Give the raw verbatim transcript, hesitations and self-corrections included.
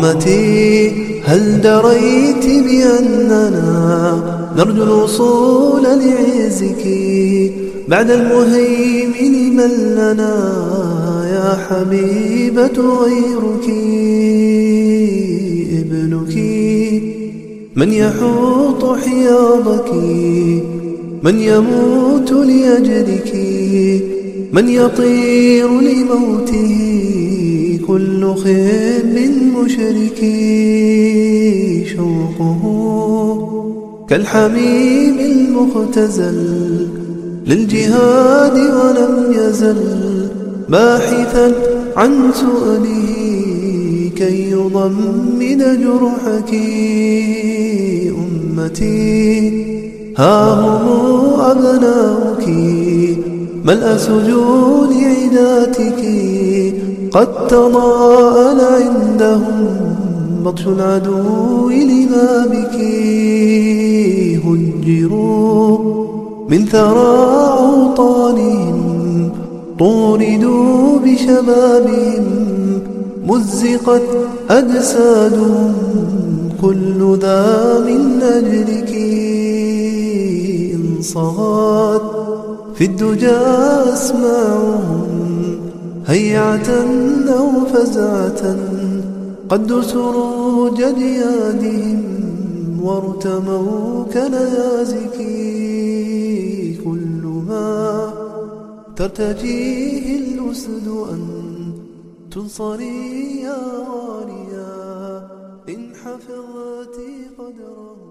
أمتي هل دريت بأننا نرجو الوصول لعزك بعد المهيمن من لنا يا حبيبة غيرك ابنك من يحوط حياضك من يموت لأجلك من يطير لموته كل خب مشرك شوقه كالحميم المختزل للجهاد ولم يزل باحثا عن سؤله كي يضمن جرحك أمتي ها هم أبناؤك ملء سجود عداتك قد تضاءل عندهم بطش العدو لما بك هجروا من ثرى أوطانهم طوردوا بشبابهم مزقت أجسادهم كل ذا من أجلك إن صغت في الدجى أسماعهم هيعة أو فزعة قد سروج جيادهم وارتموا كنيازك كل ما ترتجيه الأسد أن تنصري يا غاليا إن حفظت قدره.